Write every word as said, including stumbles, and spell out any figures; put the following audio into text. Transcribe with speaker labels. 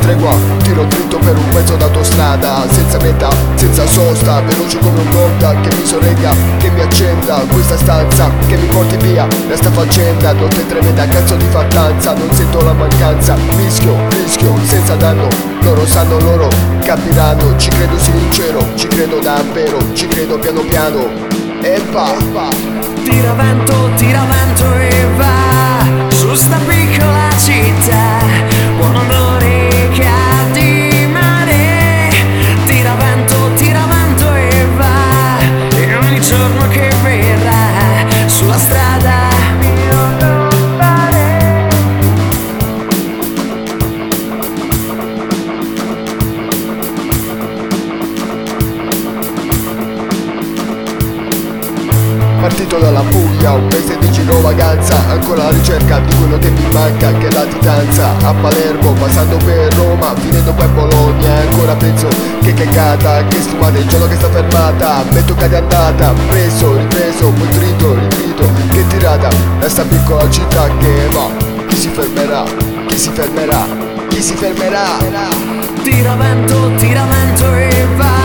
Speaker 1: tregua, tiro dritto per un pezzo d'autostrada, senza meta, senza sosta, veloce come un Honda che mi sorregga, che mi accenda questa stanza, che mi porti via da sta faccenda. Notte tremenda, cazzo di fattanza, non sento la mancanza, rischio, rischio, senza danno. Loro sanno, loro capiranno, ci credo sincero, ci credo davvero, ci credo piano piano. E va, va.
Speaker 2: Tira vento, tira vento e va su sta piccola città, buon odore di mare. Tira vento, tira vento e va, e ogni giorno che verrà sulla strada mio lontane.
Speaker 1: Partito dalla Puglia, un mese di girovaganza, ancora alla ricerca di quello che mi manca, che è la titanza. A Palermo, passando per Roma, finendo poi a Bologna, e ancora penso che cagata, che sfumata il giorno che sta fermata. Metto che è andata, preso, ripreso, poi trito, ritrito, che tirata da sta piccola città che va. Chi si fermerà? Chi si fermerà? Chi si fermerà?
Speaker 2: Tira vento, tira vento e va